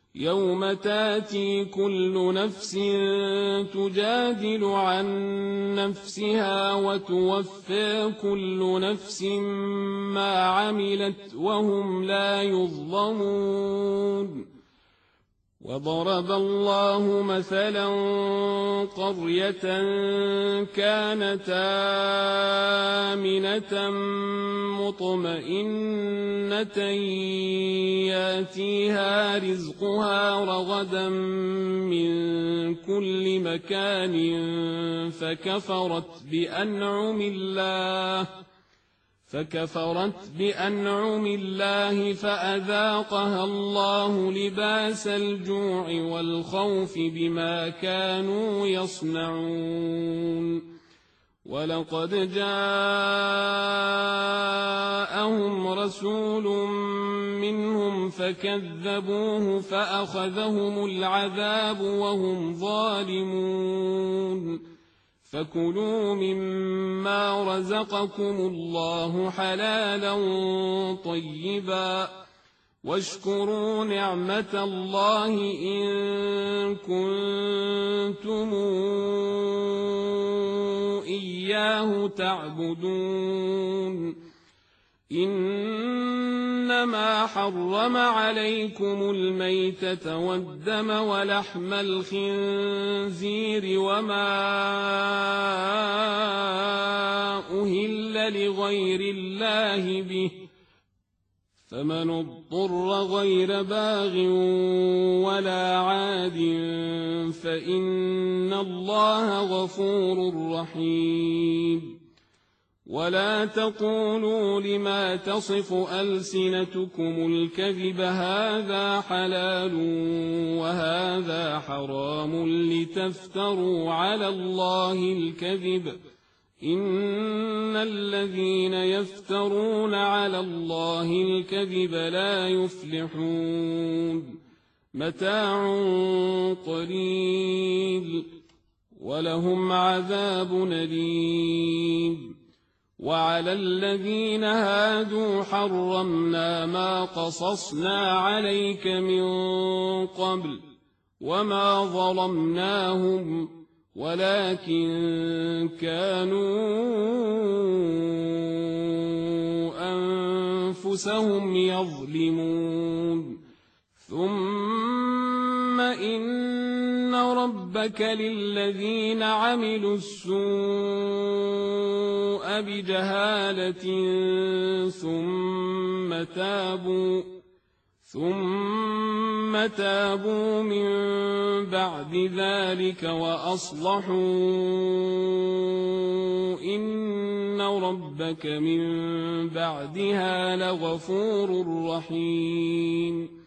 يوم تاتي كل نفس تجادل عن نفسها وتوفى كل نفس ما عملت وهم لا يظلمون. وضرب الله مثلا قرية كانت آمنة مطمئنة ياتيها رزقها رغدا من كل مكان فكفرت بأنعم الله فأذاقها الله لباس الجوع والخوف بما كانوا يصنعون. ولقد جاءهم رسول منهم فكذبوه فأخذهم العذاب وهم ظالمون. فكلوا مما رزقكم الله حلالا طيبا واشكروا نعمة الله إن كنتم إياه تعبدون. إنما حرم عليكم الميتة والدم ولحم الخنزير وما أهل لغير الله به، فمن اضطر غير باغ ولا عاد فإن الله غفور رحيم. ولا تقولوا لما تصف ألسنتكم الكذب هذا حلال وهذا حرام لتفتروا على الله الكذب، إن الذين يفترون على الله الكذب لا يفلحون. متاع قليل ولهم عذاب أليم. وعلى الذين هادوا حرمنا ما قصصنا عليك من قبل وما ظلمناهم ولكن كانوا أنفسهم يظلمون. ثم إن ربك للذين عملوا السوء بجهالة ثم تابوا من بعد ذلك وأصلحوا إن ربك من بعدها لغفور رحيم.